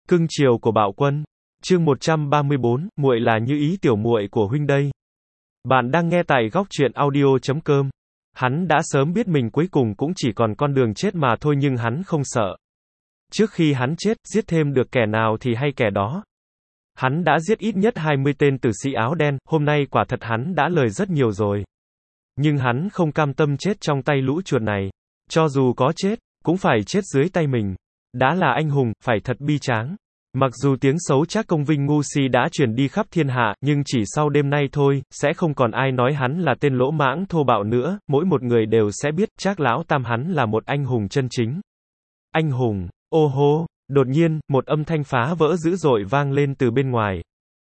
Cưng chiều của Bạo Quân. Chương 134, muội là Như Ý tiểu muội của huynh đây. Bạn đang nghe tại góc truyện audio.com. Hắn đã sớm biết mình cuối cùng cũng chỉ còn con đường chết mà thôi, nhưng hắn không sợ. Trước khi hắn chết, giết thêm được kẻ nào thì hay kẻ đó. Hắn đã giết ít nhất 20 tên tử sĩ áo đen, hôm nay quả thật hắn đã lời rất nhiều rồi. Nhưng hắn không cam tâm chết trong tay lũ chuột này. Cho dù có chết, cũng phải chết dưới tay mình. Đã là anh hùng, phải thật bi tráng. Mặc dù tiếng xấu Trác Công Vinh ngu si đã truyền đi khắp thiên hạ, nhưng chỉ sau đêm nay thôi, sẽ không còn ai nói hắn là tên lỗ mãng thô bạo nữa, mỗi một người đều sẽ biết Trác lão tam hắn là một anh hùng chân chính. Anh hùng, ô hô, đột nhiên, một âm thanh phá vỡ dữ dội vang lên từ bên ngoài.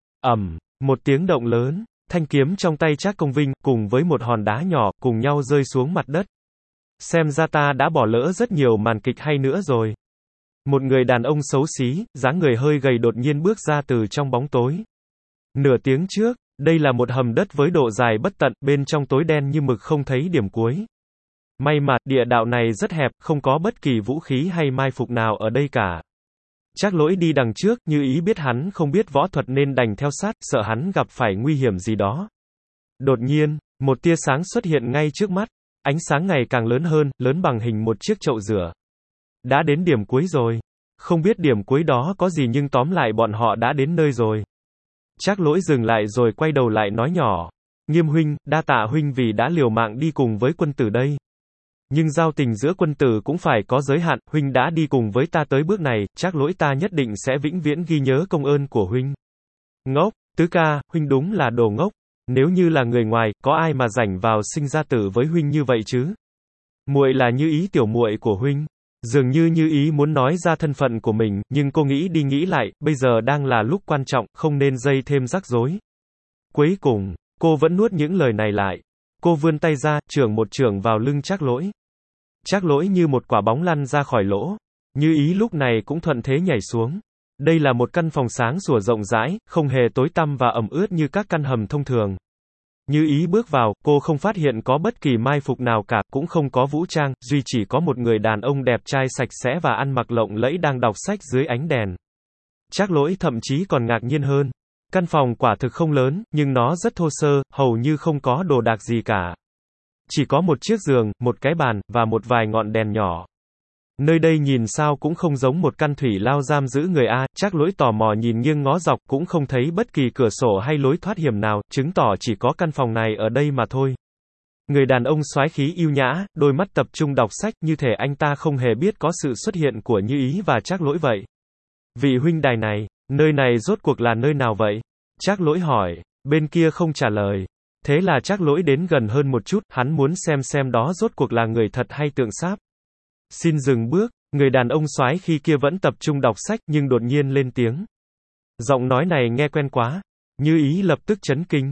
Một tiếng động lớn, thanh kiếm trong tay Trác Công Vinh, cùng với một hòn đá nhỏ, cùng nhau rơi xuống mặt đất. Xem ra ta đã bỏ lỡ rất nhiều màn kịch hay nữa rồi. Một người đàn ông xấu xí, dáng người hơi gầy đột nhiên bước ra từ trong bóng tối. Nửa tiếng trước, đây là một hầm đất với độ dài bất tận, bên trong tối đen như mực không thấy điểm cuối. May mà, địa đạo này rất hẹp, không có bất kỳ vũ khí hay mai phục nào ở đây cả. Trác Lỗi đi đằng trước, Như Ý biết hắn không biết võ thuật nên đành theo sát, sợ hắn gặp phải nguy hiểm gì đó. Đột nhiên, một tia sáng xuất hiện ngay trước mắt. Ánh sáng ngày càng lớn hơn, lớn bằng hình một chiếc chậu rửa. Đã đến điểm cuối rồi. Không biết điểm cuối đó có gì nhưng tóm lại bọn họ đã đến nơi rồi. Trác Lỗi dừng lại rồi quay đầu lại nói nhỏ. Nghiêm huynh, đa tạ huynh vì đã liều mạng đi cùng với quân tử đây. Nhưng giao tình giữa quân tử cũng phải có giới hạn, huynh đã đi cùng với ta tới bước này, Trác Lỗi ta nhất định sẽ vĩnh viễn ghi nhớ công ơn của huynh. Ngốc, tứ ca, huynh đúng là đồ ngốc. Nếu như là người ngoài, có ai mà rảnh vào sinh ra tử với huynh như vậy chứ? Muội là Như Ý tiểu muội của huynh. Dường như Như Ý muốn nói ra thân phận của mình, nhưng cô nghĩ đi nghĩ lại, bây giờ đang là lúc quan trọng, không nên dây thêm rắc rối. Cuối cùng, cô vẫn nuốt những lời này lại. Cô vươn tay ra, chưởng một chưởng vào lưng Trác Lỗi. Trác Lỗi như một quả bóng lăn ra khỏi lỗ. Như Ý lúc này cũng thuận thế nhảy xuống. Đây là một căn phòng sáng sủa rộng rãi, không hề tối tăm và ẩm ướt như các căn hầm thông thường. Như Ý bước vào, cô không phát hiện có bất kỳ mai phục nào cả, cũng không có vũ trang, duy chỉ có một người đàn ông đẹp trai sạch sẽ và ăn mặc lộng lẫy đang đọc sách dưới ánh đèn. Trác Lỗi thậm chí còn ngạc nhiên hơn. Căn phòng quả thực không lớn, nhưng nó rất thô sơ, hầu như không có đồ đạc gì cả. Chỉ có một chiếc giường, một cái bàn, và một vài ngọn đèn nhỏ. Nơi đây nhìn sao cũng không giống một căn thủy lao giam giữ người a. Trác Lỗi tò mò nhìn nghiêng ngó dọc, cũng không thấy bất kỳ cửa sổ hay lối thoát hiểm nào, chứng tỏ chỉ có căn phòng này ở đây mà thôi. Người đàn ông soái khí yêu nhã, đôi mắt tập trung đọc sách, như thể anh ta không hề biết có sự xuất hiện của Như Ý và Trác Lỗi vậy. Vị huynh đài này, nơi này rốt cuộc là nơi nào vậy? Trác Lỗi hỏi. Bên kia không trả lời. Thế là Trác Lỗi đến gần hơn một chút, hắn muốn xem đó rốt cuộc là người thật hay tượng sáp. Xin dừng bước, người đàn ông soái khi kia vẫn tập trung đọc sách nhưng đột nhiên lên tiếng. Giọng nói này nghe quen quá. Như Ý lập tức chấn kinh.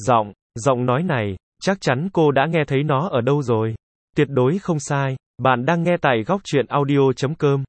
Giọng nói này, chắc chắn cô đã nghe thấy nó ở đâu rồi. Tuyệt đối không sai, bạn đang nghe tại góc truyện audio.com.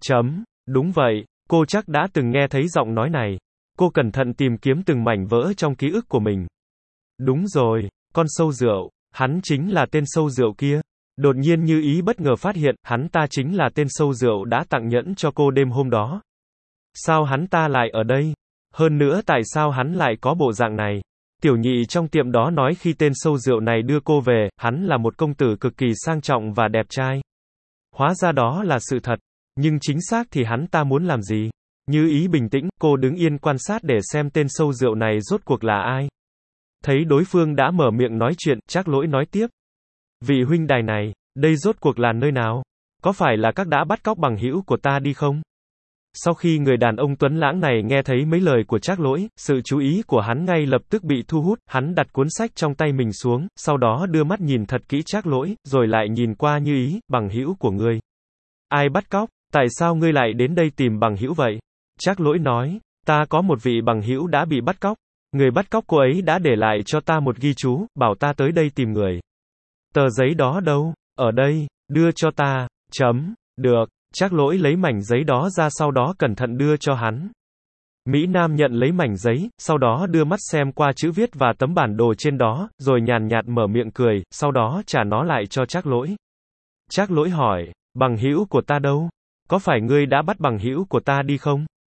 Đúng vậy, cô chắc đã từng nghe thấy giọng nói này. Cô cẩn thận tìm kiếm từng mảnh vỡ trong ký ức của mình. Đúng rồi, con sâu rượu, hắn chính là tên sâu rượu kia. Đột nhiên Như Ý bất ngờ phát hiện, hắn ta chính là tên sâu rượu đã tặng nhẫn cho cô đêm hôm đó. Sao hắn ta lại ở đây? Hơn nữa tại sao hắn lại có bộ dạng này? Tiểu nhị trong tiệm đó nói khi tên sâu rượu này đưa cô về, hắn là một công tử cực kỳ sang trọng và đẹp trai. Hóa ra đó là sự thật. Nhưng chính xác thì hắn ta muốn làm gì? Như Ý bình tĩnh, cô đứng yên quan sát để xem tên sâu rượu này rốt cuộc là ai. Thấy đối phương đã mở miệng nói chuyện, Trác Lỗi nói tiếp. Vị huynh đài này, đây rốt cuộc là nơi nào? Có phải là các đã bắt cóc bằng hữu của ta đi không? Sau khi người đàn ông tuấn lãng này nghe thấy mấy lời của Trác Lỗi, sự chú ý của hắn ngay lập tức bị thu hút, hắn đặt cuốn sách trong tay mình xuống, sau đó đưa mắt nhìn thật kỹ Trác Lỗi, rồi lại nhìn qua Như Ý, bằng hữu của ngươi. Ai bắt cóc? Tại sao ngươi lại đến đây tìm bằng hữu vậy? Trác Lỗi nói, ta có một vị bằng hữu đã bị bắt cóc. Người bắt cóc cô ấy đã để lại cho ta một ghi chú, bảo ta tới đây tìm người. Tờ giấy đó đâu? Ở đây, đưa cho ta. Được, Trác Lỗi lấy mảnh giấy đó ra sau đó cẩn thận đưa cho hắn. Mỹ Nam nhận lấy mảnh giấy, sau đó đưa mắt xem qua chữ viết và tấm bản đồ trên đó, rồi nhàn nhạt mở miệng cười, sau đó trả nó lại cho Trác Lỗi. Trác Lỗi hỏi, bằng hữu của ta đâu? Có phải ngươi đã bắt bằng hữu của ta đi không?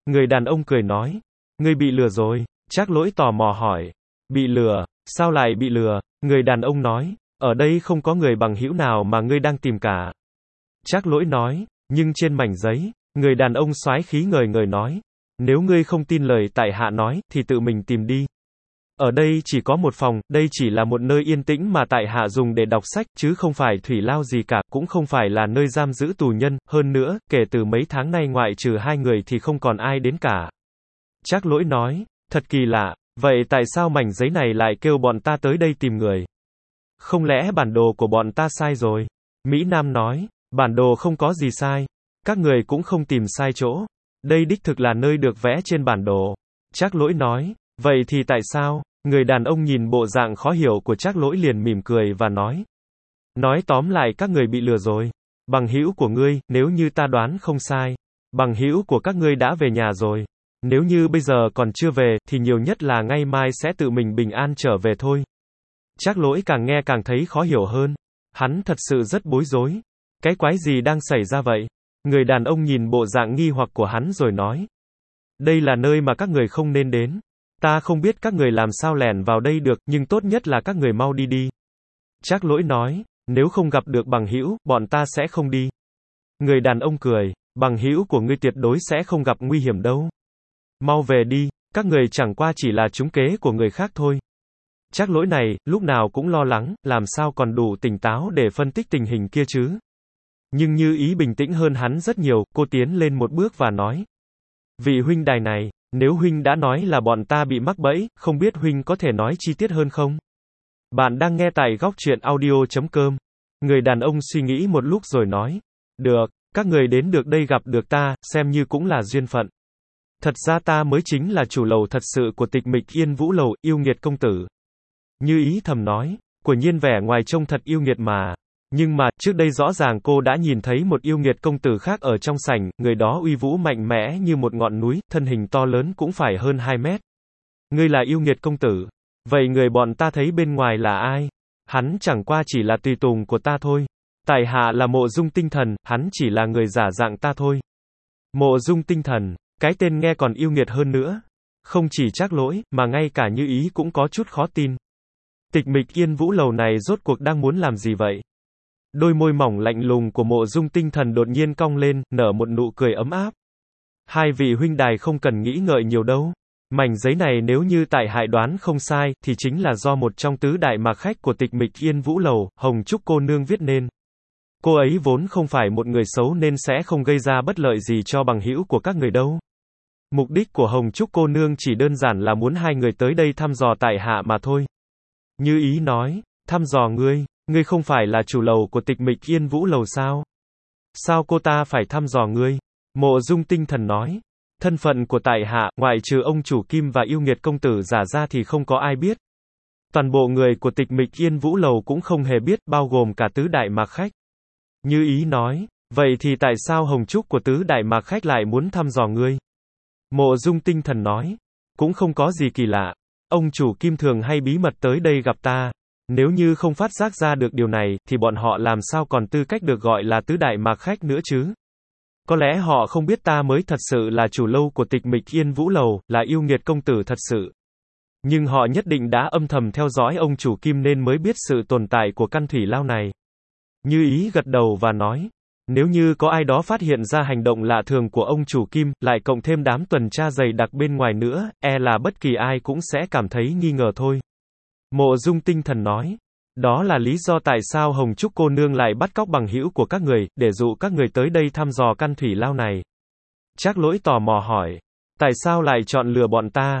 Người đàn ông cười nói. Ngươi bị lừa rồi. Trác Lỗi tò mò hỏi. Bị lừa? Sao lại bị lừa? Người đàn ông nói. Ở đây không có người bằng hữu nào mà ngươi đang tìm cả. Trác Lỗi nói. Nhưng trên mảnh giấy, người đàn ông soái khí ngời ngời nói. Nếu ngươi không tin lời tại hạ nói, thì tự mình tìm đi. Ở đây chỉ có một phòng, đây chỉ là một nơi yên tĩnh mà tại hạ dùng để đọc sách, chứ không phải thủy lao gì cả, cũng không phải là nơi giam giữ tù nhân, hơn nữa, kể từ mấy tháng nay ngoại trừ hai người thì không còn ai đến cả. Trác Lỗi nói, thật kỳ lạ, vậy tại sao mảnh giấy này lại kêu bọn ta tới đây tìm người? Không lẽ bản đồ của bọn ta sai rồi? Mỹ Nam nói, bản đồ không có gì sai. Các người cũng không tìm sai chỗ. Đây đích thực là nơi được vẽ trên bản đồ. Trác Lỗi nói, vậy thì tại sao? Người đàn ông nhìn bộ dạng khó hiểu của Trác Lỗi liền mỉm cười và nói. Nói tóm lại các người bị lừa rồi. Bằng hữu của ngươi, nếu như ta đoán không sai. Bằng hữu của các ngươi đã về nhà rồi. Nếu như bây giờ còn chưa về, thì nhiều nhất là ngày mai sẽ tự mình bình an trở về thôi. Trác Lỗi càng nghe càng thấy khó hiểu hơn. Hắn thật sự rất bối rối. Cái quái gì đang xảy ra vậy? Người đàn ông nhìn bộ dạng nghi hoặc của hắn rồi nói. Đây là nơi mà các người không nên đến. Ta không biết các người làm sao lẻn vào đây được, nhưng tốt nhất là các người mau đi đi. Trác Lỗi nói, nếu không gặp được bằng hữu, bọn ta sẽ không đi. Người đàn ông cười, bằng hữu của ngươi tuyệt đối sẽ không gặp nguy hiểm đâu. Mau về đi, các người chẳng qua chỉ là trúng kế của người khác thôi. Trác Lỗi này, lúc nào cũng lo lắng, làm sao còn đủ tỉnh táo để phân tích tình hình kia chứ. Nhưng Như Ý bình tĩnh hơn hắn rất nhiều, cô tiến lên một bước và nói. Vị huynh đài này, nếu huynh đã nói là bọn ta bị mắc bẫy, không biết huynh có thể nói chi tiết hơn không? Bạn đang nghe tại góc truyện audio.com. Người đàn ông suy nghĩ một lúc rồi nói. Được, các người đến được đây gặp được ta, xem như cũng là duyên phận. Thật ra ta mới chính là chủ lầu thật sự của Tịch Mịch Yên Vũ Lầu, yêu nghiệt công tử. Như Ý thầm nói, quả nhiên vẻ ngoài trông thật yêu nghiệt mà. Nhưng mà, trước đây rõ ràng cô đã nhìn thấy một yêu nghiệt công tử khác ở trong sảnh, người đó uy vũ mạnh mẽ như một ngọn núi, thân hình to lớn cũng phải hơn 2 mét. Ngươi là yêu nghiệt công tử. Vậy người bọn ta thấy bên ngoài là ai? Hắn chẳng qua chỉ là tùy tùng của ta thôi. Tại hạ là Mộ Dung Tinh Thần, hắn chỉ là người giả dạng ta thôi. Mộ Dung Tinh Thần, cái tên nghe còn yêu nghiệt hơn nữa. Không chỉ Trác Lỗi, mà ngay cả Như Ý cũng có chút khó tin. Tịch Mịch Yên Vũ Lầu này rốt cuộc đang muốn làm gì vậy? Đôi môi mỏng lạnh lùng của Mộ Dung Tinh Thần đột nhiên cong lên, nở một nụ cười ấm áp. Hai vị huynh đài không cần nghĩ ngợi nhiều đâu. Mảnh giấy này nếu như tại hạ đoán không sai, thì chính là do một trong tứ đại mạc khách của Tịch Mịch Yên Vũ Lầu, Hồng Trúc cô nương viết nên. Cô ấy vốn không phải một người xấu nên sẽ không gây ra bất lợi gì cho bằng hữu của các người đâu. Mục đích của Hồng Trúc cô nương chỉ đơn giản là muốn hai người tới đây thăm dò tại hạ mà thôi. Như Ý nói, thăm dò ngươi, ngươi không phải là chủ lầu của Tịch Mịch Yên Vũ Lầu sao? Sao cô ta phải thăm dò ngươi? Mộ Dung Tinh Thần nói, thân phận của tại hạ, ngoại trừ ông chủ Kim và yêu nghiệt công tử giả ra thì không có ai biết. Toàn bộ người của Tịch Mịch Yên Vũ Lầu cũng không hề biết, bao gồm cả tứ đại mạc khách. Như Ý nói, vậy thì tại sao Hồng Trúc của tứ đại mạc khách lại muốn thăm dò ngươi? Mộ Dung Tinh Thần nói, cũng không có gì kỳ lạ. Ông chủ Kim thường hay bí mật tới đây gặp ta. Nếu như không phát giác ra được điều này, thì bọn họ làm sao còn tư cách được gọi là tứ đại mạc khách nữa chứ? Có lẽ họ không biết ta mới thật sự là chủ lâu của Tịch Mịch Yên Vũ Lầu, là yêu nghiệt công tử thật sự. Nhưng họ nhất định đã âm thầm theo dõi ông chủ Kim nên mới biết sự tồn tại của căn thủy lao này. Như Ý gật đầu và nói, nếu như có ai đó phát hiện ra hành động lạ thường của ông chủ Kim, lại cộng thêm đám tuần tra dày đặc bên ngoài nữa, e là bất kỳ ai cũng sẽ cảm thấy nghi ngờ thôi. Mộ Dung Tinh Thần nói, đó là lý do tại sao Hồng Trúc cô nương lại bắt cóc bằng hữu của các người, để dụ các người tới đây thăm dò căn thủy lao này. Trác Lỗi tò mò hỏi, tại sao lại chọn lừa bọn ta?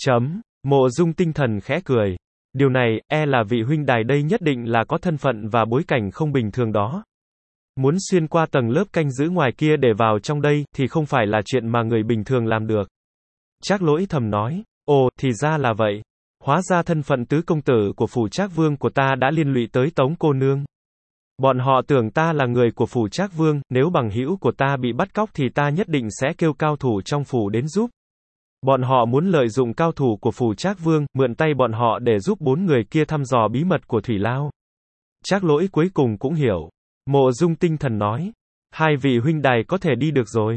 Mộ Dung Tinh Thần khẽ cười. Điều này, e là vị huynh đài đây nhất định là có thân phận và bối cảnh không bình thường đó. Muốn xuyên qua tầng lớp canh giữ ngoài kia để vào trong đây, thì không phải là chuyện mà người bình thường làm được. Trác Lỗi thầm nói, ồ, thì ra là vậy. Hóa ra thân phận tứ công tử của phủ Trác Vương của ta đã liên lụy tới Tống cô nương. Bọn họ tưởng ta là người của phủ Trác Vương, nếu bằng hữu của ta bị bắt cóc thì ta nhất định sẽ kêu cao thủ trong phủ đến giúp. Bọn họ muốn lợi dụng cao thủ của phủ Trác Vương, mượn tay bọn họ để giúp 4 người kia thăm dò bí mật của thủy lao. Trác Lỗi cuối cùng cũng hiểu. Mộ Dung Tinh Thần nói, hai vị huynh đài có thể đi được rồi.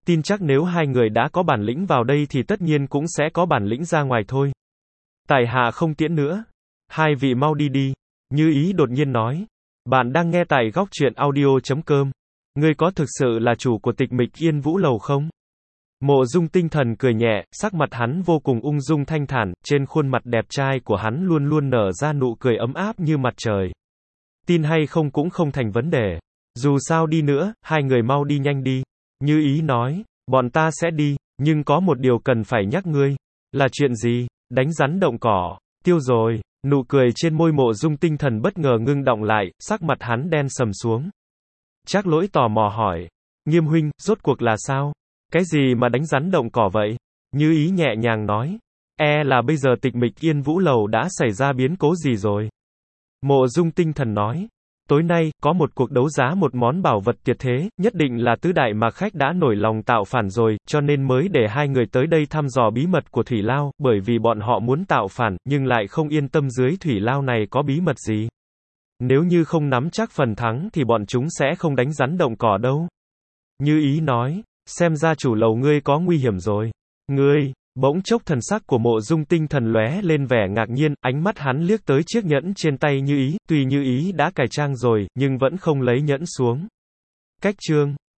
Tin chắc nếu hai người đã có bản lĩnh vào đây thì tất nhiên cũng sẽ có bản lĩnh ra ngoài thôi. Tại hạ không tiễn nữa. Hai vị mau đi đi. Như Ý đột nhiên nói. Bạn đang nghe tại góc truyện audio.com. Ngươi có thực sự là chủ của Tịch Mịch Yên Vũ Lầu không? Mộ Dung Tinh Thần cười nhẹ, sắc mặt hắn vô cùng ung dung thanh thản, trên khuôn mặt đẹp trai của hắn luôn luôn nở ra nụ cười ấm áp như mặt trời. Tin hay không cũng không thành vấn đề. Dù sao đi nữa, hai người mau đi nhanh đi. Như Ý nói, bọn ta sẽ đi, nhưng có một điều cần phải nhắc ngươi. Là chuyện gì? Đánh rắn động cỏ. Tiêu rồi. Nụ cười trên môi Mộ Dung Tinh Thần bất ngờ ngưng đọng lại, sắc mặt hắn đen sầm xuống. Trác Lỗi tò mò hỏi. Nghiêm huynh, rốt cuộc là sao? Cái gì mà đánh rắn động cỏ vậy? Như Ý nhẹ nhàng nói. Là bây giờ Tịch Mịch Yên Vũ Lầu đã xảy ra biến cố gì rồi? Mộ Dung Tinh Thần nói. Tối nay, có một cuộc đấu giá một món bảo vật tuyệt thế, nhất định là tứ đại mạc khách đã nổi lòng tạo phản rồi, cho nên mới để hai người tới đây thăm dò bí mật của Thủy Lao, bởi vì bọn họ muốn tạo phản, nhưng lại không yên tâm dưới Thủy Lao này có bí mật gì. Nếu như không nắm chắc phần thắng thì bọn chúng sẽ không đánh rắn động cỏ đâu. Như Ý nói, xem ra chủ lầu ngươi có nguy hiểm rồi. Ngươi, bỗng chốc thần sắc của Mộ Dung Tinh Thần lóe lên vẻ ngạc nhiên, ánh mắt hắn liếc tới chiếc nhẫn trên tay Như Ý, tuy Như Ý đã cài trang rồi, nhưng vẫn không lấy nhẫn xuống. Cách chương